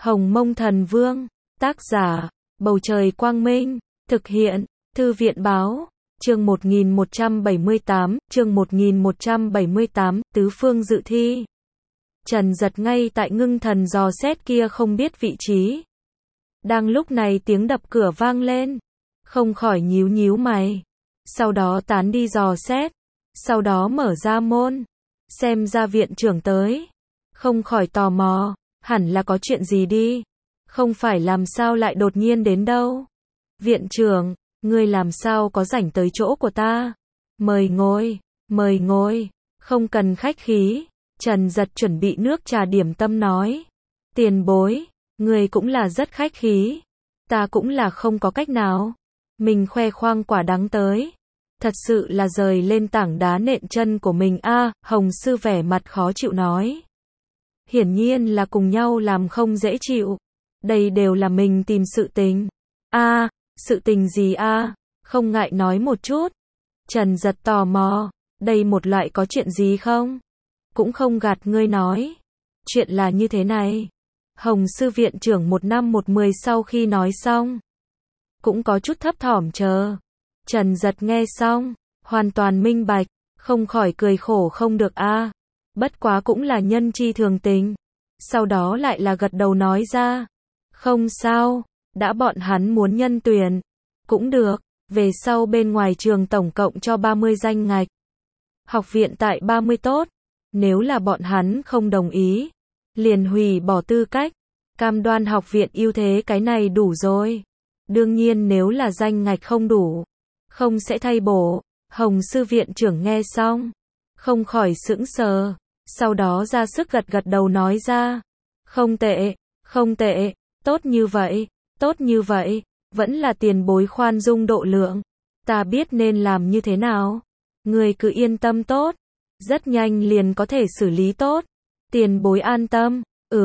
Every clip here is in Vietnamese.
Hồng Mông Thần Vương, tác giả, Bầu Trời Quang Minh, thực hiện, Thư viện Báo, chương 1178, chương 1178, Tứ Phương Dự Thi. Trần Giật ngay tại ngưng thần dò xét kia không biết vị trí. Đang lúc này tiếng đập cửa vang lên, không khỏi nhíu nhíu mày. Sau đó tán đi dò xét, sau đó mở ra môn, xem ra viện trưởng tới. Không khỏi tò mò, hẳn là có chuyện gì đi, không phải làm sao lại đột nhiên đến đâu. Viện trưởng, ngươi làm sao có rảnh tới chỗ của ta? Mời ngồi, không cần khách khí. Trần Giật chuẩn bị nước trà điểm tâm nói. Tiền bối, ngươi cũng là rất khách khí. Ta cũng là không có cách nào. Mình khoe khoang quả đắng tới. Thật sự là rời lên tảng đá nện chân của mình a. Hồng sư vẻ mặt khó chịu nói. Hiển nhiên là cùng nhau làm không dễ chịu. Đây đều là mình tìm sự tình. Sự tình gì không ngại nói một chút. Trần Giật tò mò, đây một loại có chuyện gì không? Cũng không gạt ngươi nói. Chuyện là như thế này. Hồng sư viện trưởng 1 năm 1 10 sau khi nói xong, cũng có chút thấp thỏm chờ. Trần Giật nghe xong, hoàn toàn minh bạch, không khỏi cười khổ không được bất quá cũng là nhân chi thường tình. Sau đó lại là gật đầu nói ra. Không sao, đã bọn hắn muốn nhân tuyển. Cũng được, về sau bên ngoài trường tổng cộng cho 30 danh ngạch. Học viện tại 30 tốt. Nếu là bọn hắn không đồng ý, liền hủy bỏ tư cách. Cam đoan học viện ưu thế cái này đủ rồi. Đương nhiên nếu là danh ngạch không đủ, không sẽ thay bổ. Hồng sư viện trưởng nghe xong, không khỏi sững sờ. Sau đó ra sức gật đầu nói ra. Không tệ, tốt như vậy, vẫn là tiền bối khoan dung độ lượng. Ta biết nên làm như thế nào. Người cứ yên tâm tốt. Rất nhanh liền có thể xử lý tốt. Tiền bối an tâm.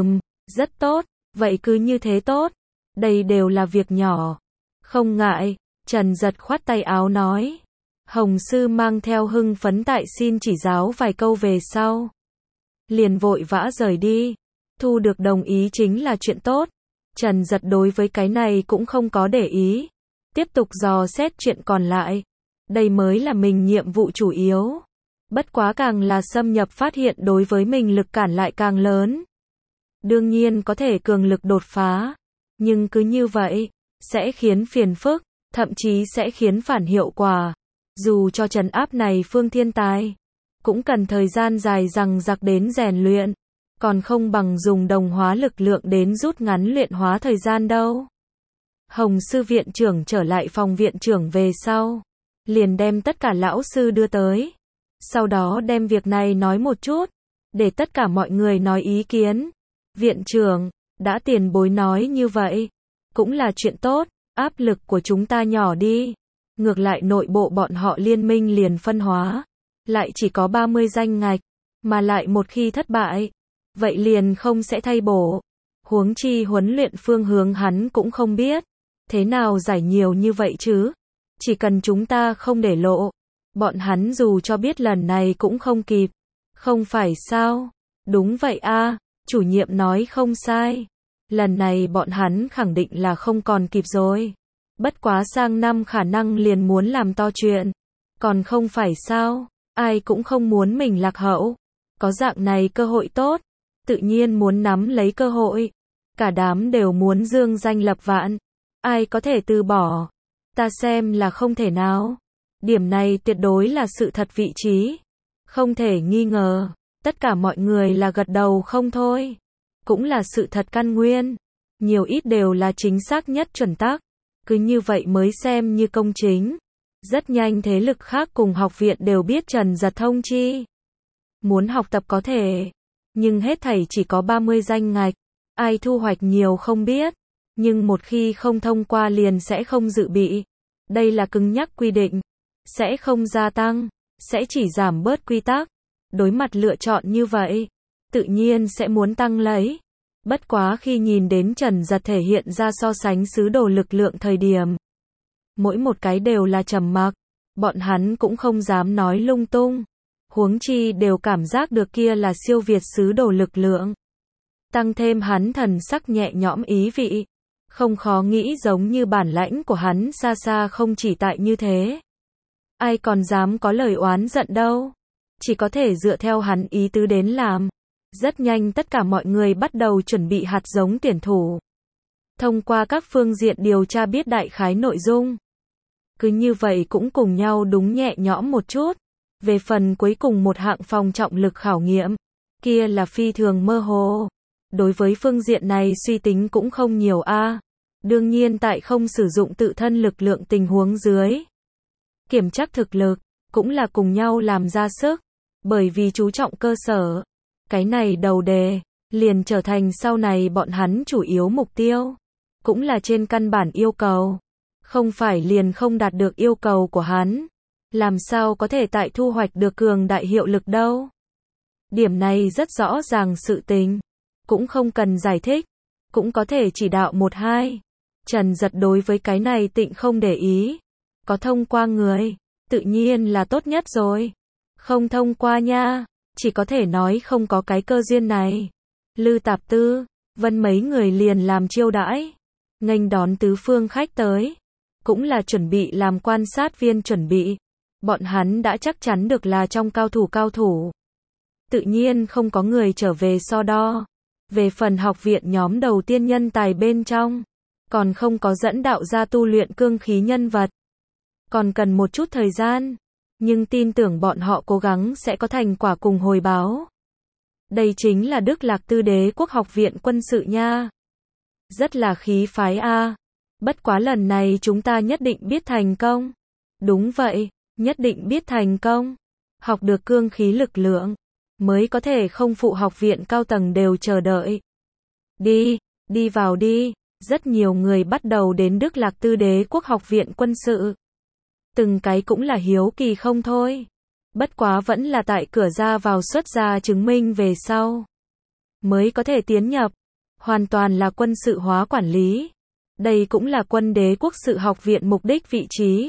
Rất tốt. Vậy cứ như thế tốt. Đây đều là việc nhỏ. Không ngại. Trần Giật khoát tay áo nói. Hồng sư mang theo hưng phấn tại xin chỉ giáo vài câu về sau, liền vội vã rời đi. Thu được đồng ý chính là chuyện tốt. Trần Giật đối với cái này cũng không có để ý. Tiếp tục dò xét chuyện còn lại. Đây mới là mình nhiệm vụ chủ yếu. Bất quá càng là xâm nhập phát hiện đối với mình lực cản lại càng lớn. Đương nhiên có thể cường lực đột phá. Nhưng cứ như vậy, sẽ khiến phiền phức, thậm chí sẽ khiến phản hiệu quả. Dù cho trấn áp này phương thiên tài, cũng cần thời gian dài dằng dặc đến rèn luyện. Còn không bằng dùng đồng hóa lực lượng đến rút ngắn luyện hóa thời gian đâu. Hồng sư viện trưởng trở lại phòng viện trưởng về sau, liền đem tất cả lão sư đưa tới. Sau đó đem việc này nói một chút, để tất cả mọi người nói ý kiến. Viện trưởng, đã tiền bối nói như vậy, cũng là chuyện tốt, áp lực của chúng ta nhỏ đi. Ngược lại nội bộ bọn họ liên minh liền phân hóa, lại chỉ có 30 danh ngạch, mà lại một khi thất bại, vậy liền không sẽ thay bổ. Huống chi huấn luyện phương hướng hắn cũng không biết. Thế nào giải nhiều như vậy chứ? Chỉ cần chúng ta không để lộ, bọn hắn dù cho biết lần này cũng không kịp. Không phải sao? Đúng vậy chủ nhiệm nói không sai. Lần này bọn hắn khẳng định là không còn kịp rồi. Bất quá sang năm khả năng liền muốn làm to chuyện. Còn không phải sao? Ai cũng không muốn mình lạc hậu. Có dạng này cơ hội tốt, tự nhiên muốn nắm lấy cơ hội. Cả đám đều muốn dương danh lập vạn. Ai có thể từ bỏ? Ta xem là không thể nào. Điểm này tuyệt đối là sự thật vị trí. Không thể nghi ngờ. Tất cả mọi người là gật đầu không thôi. Cũng là sự thật căn nguyên. Nhiều ít đều là chính xác nhất chuẩn tắc. Cứ như vậy mới xem như công chính. Rất nhanh thế lực khác cùng học viện đều biết Trần Giật thông chi. Muốn học tập có thể. Nhưng hết thảy chỉ có 30 danh ngạch. Ai thu hoạch nhiều không biết. Nhưng một khi không thông qua liền sẽ không dự bị. Đây là cứng nhắc quy định. Sẽ không gia tăng. Sẽ chỉ giảm bớt quy tắc. Đối mặt lựa chọn như vậy, tự nhiên sẽ muốn tăng lấy. Bất quá khi nhìn đến Trần Giật thể hiện ra so sánh sứ đồ lực lượng thời điểm, mỗi một cái đều là trầm mặc. Bọn hắn cũng không dám nói lung tung. Huống chi đều cảm giác được kia là siêu việt sứ đồ lực lượng. tăng thêm hắn thần sắc nhẹ nhõm ý vị. Không khó nghĩ giống như bản lãnh của hắn xa xa không chỉ tại như thế. Ai còn dám có lời oán giận đâu. Chỉ có thể dựa theo hắn ý tứ đến làm. Rất nhanh tất cả mọi người bắt đầu chuẩn bị hạt giống tuyển thủ. Thông qua các phương diện điều tra biết đại khái nội dung. Cứ như vậy cũng cùng nhau đúng nhẹ nhõm một chút. Về phần cuối cùng một hạng phòng trọng lực khảo nghiệm, kia là phi thường mơ hồ. Đối với phương diện này suy tính cũng không nhiều a. Đương nhiên tại không sử dụng tự thân lực lượng tình huống dưới. Kiểm tra thực lực, cũng là cùng nhau làm ra sức. Bởi vì chú trọng cơ sở. Cái này đầu đề, liền trở thành sau này bọn hắn chủ yếu mục tiêu. Cũng là trên căn bản yêu cầu. Không phải liền không đạt được yêu cầu của hắn. Làm sao có thể tại thu hoạch được cường đại hiệu lực đâu. Điểm này rất rõ ràng sự tình. Cũng không cần giải thích. Cũng có thể chỉ đạo một hai. Trần Giật đối với cái này tịnh không để ý. Có thông qua người, tự nhiên là tốt nhất rồi. Không thông qua nha, chỉ có thể nói không có cái cơ duyên này. Lư Tạp Tư, Vân mấy người liền làm chiêu đãi. Nghênh đón tứ phương khách tới. Cũng là chuẩn bị làm quan sát viên chuẩn bị. Bọn hắn đã chắc chắn được là trong cao thủ. Tự nhiên không có người trở về so đo. Về phần học viện nhóm đầu tiên nhân tài bên trong. Còn không có dẫn đạo ra tu luyện cương khí nhân vật. Còn cần một chút thời gian. Nhưng tin tưởng bọn họ cố gắng sẽ có thành quả cùng hồi báo. Đây chính là Đức Lạc Tư Đế quốc học viện quân sự nha. Rất là khí phái a. Bất quá lần này chúng ta nhất định biết thành công. Đúng vậy, nhất định biết thành công. Học được cương khí lực lượng. Mới có thể không phụ học viện cao tầng đều chờ đợi. Đi vào đi. Rất nhiều người bắt đầu đến Đức Lạc Tư Đế quốc học viện quân sự. Từng cái cũng là hiếu kỳ không thôi. Bất quá vẫn là tại cửa ra vào xuất ra chứng minh về sau. Mới có thể tiến nhập. Hoàn toàn là quân sự hóa quản lý. Đây cũng là quân đế quốc sự học viện mục đích vị trí.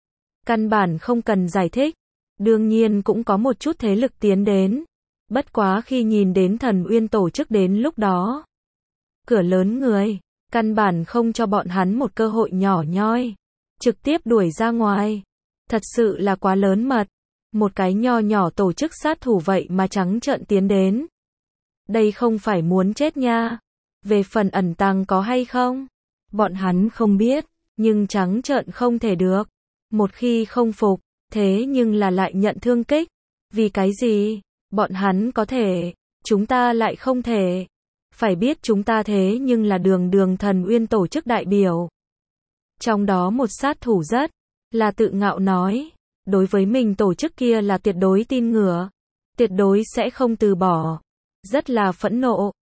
Căn bản không cần giải thích. Đương nhiên cũng có một chút thế lực tiến đến. Bất quá khi nhìn đến Thần Uyên tổ chức đến lúc đó. Cửa lớn người. Căn bản không cho bọn hắn một cơ hội nhỏ nhoi. Trực tiếp đuổi ra ngoài. Thật sự là quá lớn mật. Một cái nho nhỏ tổ chức sát thủ vậy mà trắng trợn tiến đến. Đây không phải muốn chết nha. Về phần ẩn tàng có hay không? Bọn hắn không biết. Nhưng trắng trợn không thể được. Một khi không phục. Thế nhưng là lại nhận thương kích. Vì cái gì? Bọn hắn có thể. Chúng ta lại không thể. Phải biết chúng ta thế nhưng là đường Thần Uyên tổ chức đại biểu. Trong đó một sát thủ rất là tự ngạo nói. Đối với mình tổ chức kia là tuyệt đối tin ngửa. Tuyệt đối sẽ không từ bỏ. Rất là phẫn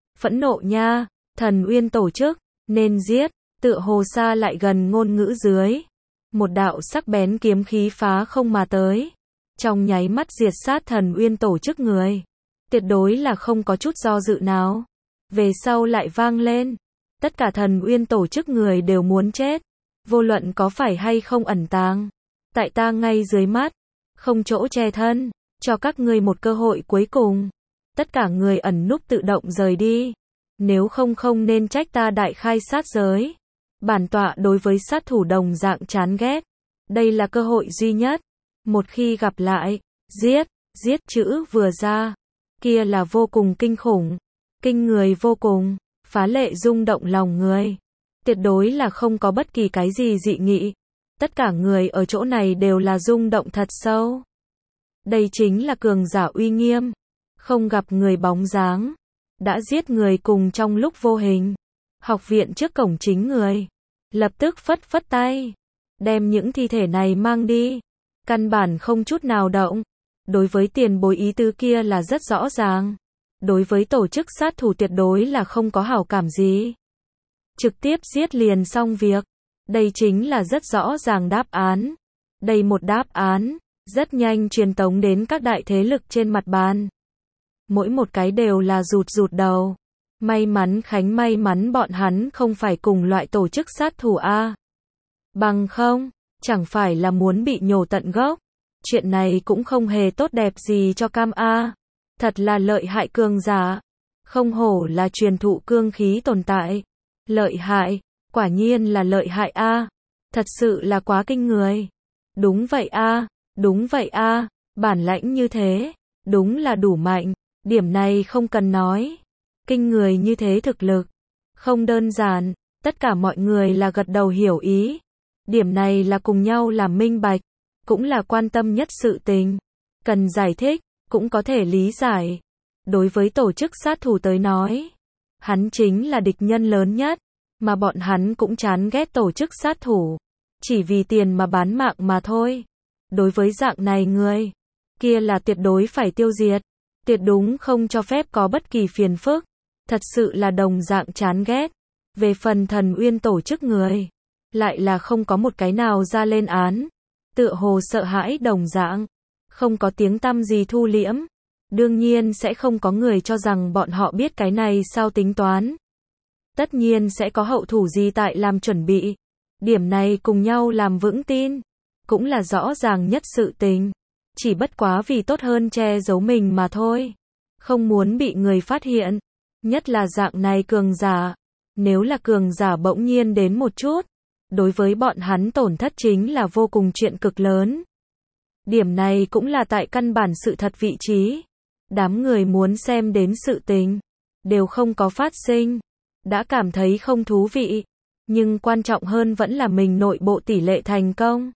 nộ nha. Thần Uyên tổ chức, nên giết. Tựa hồ xa lại gần ngôn ngữ dưới. Một đạo sắc bén kiếm khí phá không mà tới. Trong nháy mắt diệt sát Thần Uyên tổ chức người. Tuyệt đối là không có chút do dự nào. Về sau lại vang lên. Tất cả Thần Uyên tổ chức người đều muốn chết. Vô luận có phải hay không ẩn tàng. Tại ta ngay dưới mắt. Không chỗ che thân. Cho các ngươi một cơ hội cuối cùng. Tất cả người ẩn núp tự động rời đi. Nếu không nên trách ta đại khai sát giới. Bản tọa đối với sát thủ đồng dạng chán ghét. Đây là cơ hội duy nhất. Một khi gặp lại. Giết chữ vừa ra. Kia là vô cùng kinh khủng. Kinh người vô cùng. Phá lệ rung động lòng người. Tuyệt đối là không có bất kỳ cái gì dị nghị. Tất cả người ở chỗ này đều là rung động thật sâu. Đây chính là cường giả uy nghiêm. Không gặp người bóng dáng. Đã giết người cùng trong lúc vô hình. Học viện trước cổng chính người. Lập tức phất tay. Đem những thi thể này mang đi. Căn bản không chút nào động. Đối với tiền bối ý tứ kia là rất rõ ràng. Đối với tổ chức sát thủ tuyệt đối là không có hảo cảm gì. Trực tiếp giết liền xong việc. Đây chính là rất rõ ràng đáp án. Đây một đáp án. Rất nhanh truyền tống đến các đại thế lực trên mặt bàn. Mỗi một cái đều là rụt đầu. May mắn bọn hắn không phải cùng loại tổ chức sát thủ A. Bằng không, chẳng phải là muốn bị nhổ tận gốc. Chuyện này cũng không hề tốt đẹp gì cho Cam A. Thật là lợi hại cường giả. Không hổ là truyền thụ cương khí tồn tại. Lợi hại, quả nhiên là lợi hại a. Thật sự là quá kinh người. Đúng vậy a, đúng vậy a, bản lãnh như thế, đúng là đủ mạnh, điểm này không cần nói. Kinh người như thế thực lực, không đơn giản, tất cả mọi người là gật đầu hiểu ý. Điểm này là cùng nhau làm minh bạch, cũng là quan tâm nhất sự tình. Cần giải thích, cũng có thể lý giải. Đối với tổ chức sát thủ tới nói, hắn chính là địch nhân lớn nhất, mà bọn hắn cũng chán ghét tổ chức sát thủ. Chỉ vì tiền mà bán mạng mà thôi. Đối với dạng này người, kia là tuyệt đối phải tiêu diệt. Tuyệt đúng không cho phép có bất kỳ phiền phức. Thật sự là đồng dạng chán ghét. Về phần Thần Uyên tổ chức người, lại là không có một cái nào ra lên án. Tựa hồ sợ hãi đồng dạng. Không có tiếng tăm gì thu liễm. Đương nhiên sẽ không có người cho rằng bọn họ biết cái này sao tính toán. Tất nhiên sẽ có hậu thủ gì tại làm chuẩn bị. Điểm này cùng nhau làm vững tin, cũng là rõ ràng nhất sự tình. Chỉ bất quá vì tốt hơn che giấu mình mà thôi. Không muốn bị người phát hiện. Nhất là dạng này cường giả. Nếu là cường giả bỗng nhiên đến một chút, đối với bọn hắn tổn thất chính là vô cùng chuyện cực lớn. Điểm này cũng là tại căn bản sự thật vị trí. Đám người muốn xem đến sự tình, đều không có phát sinh. Đã cảm thấy không thú vị. Nhưng quan trọng hơn vẫn là mình nội bộ tỷ lệ thành công.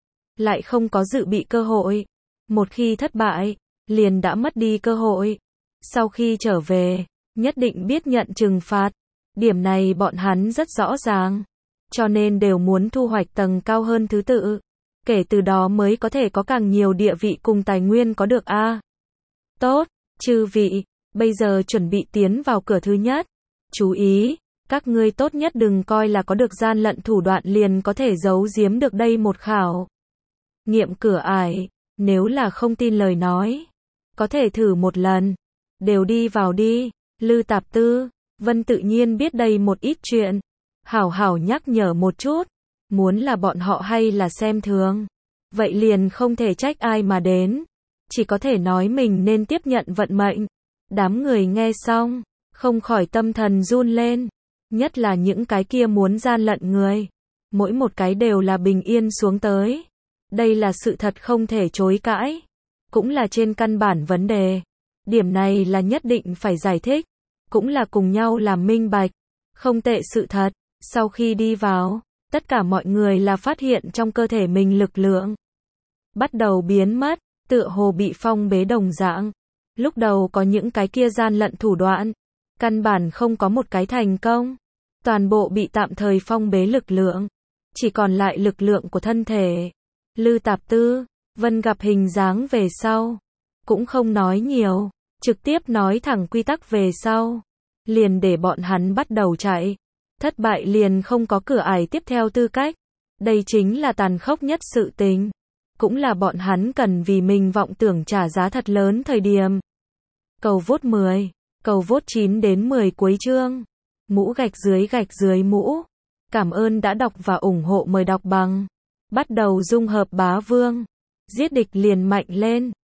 Lại không có dự bị cơ hội. Một khi thất bại, liền đã mất đi cơ hội. Sau khi trở về, nhất định biết nhận trừng phạt. Điểm này bọn hắn rất rõ ràng. Cho nên đều muốn thu hoạch tầng cao hơn thứ tự. Kể từ đó mới có thể có càng nhiều địa vị cùng tài nguyên có được a. Tốt, chư vị, bây giờ chuẩn bị tiến vào cửa thứ nhất. Chú ý, các ngươi tốt nhất đừng coi là có được gian lận thủ đoạn liền có thể giấu giếm được đây một khảo nghiệm cửa ải. Nếu là không tin lời nói, có thể thử một lần. Đều đi vào đi. Lư Tạp Tư, Vân tự nhiên biết đây một ít chuyện. Hảo hảo nhắc nhở một chút. Muốn là bọn họ hay là xem thường, vậy liền không thể trách ai mà đến. Chỉ có thể nói mình nên tiếp nhận vận mệnh. Đám người nghe xong, không khỏi tâm thần run lên. Nhất là những cái kia muốn gian lận người. Mỗi một cái đều là bình yên xuống tới. Đây là sự thật không thể chối cãi. Cũng là trên căn bản vấn đề. Điểm này là nhất định phải giải thích. Cũng là cùng nhau làm minh bạch. Không tệ sự thật. Sau khi đi vào, tất cả mọi người là phát hiện trong cơ thể mình lực lượng bắt đầu biến mất, tựa hồ bị phong bế đồng dạng. Lúc đầu có những cái kia gian lận thủ đoạn, căn bản không có một cái thành công. Toàn bộ bị tạm thời phong bế lực lượng. Chỉ còn lại lực lượng của thân thể. Lư Tạp Tư, Vân gặp hình dáng về sau. Cũng không nói nhiều. Trực tiếp nói thẳng quy tắc về sau. Liền để bọn hắn bắt đầu chạy. Thất bại liền không có cửa ải tiếp theo tư cách. Đây chính là tàn khốc nhất sự tình. Cũng là bọn hắn cần vì mình vọng tưởng trả giá thật lớn thời điểm. Cầu vote 10. Cầu vote 9 đến 10 cuối chương. Mũ gạch dưới mũ. Cảm ơn đã đọc và ủng hộ, mời đọc bằng. Bắt đầu dung hợp bá vương. Giết địch liền mạnh lên.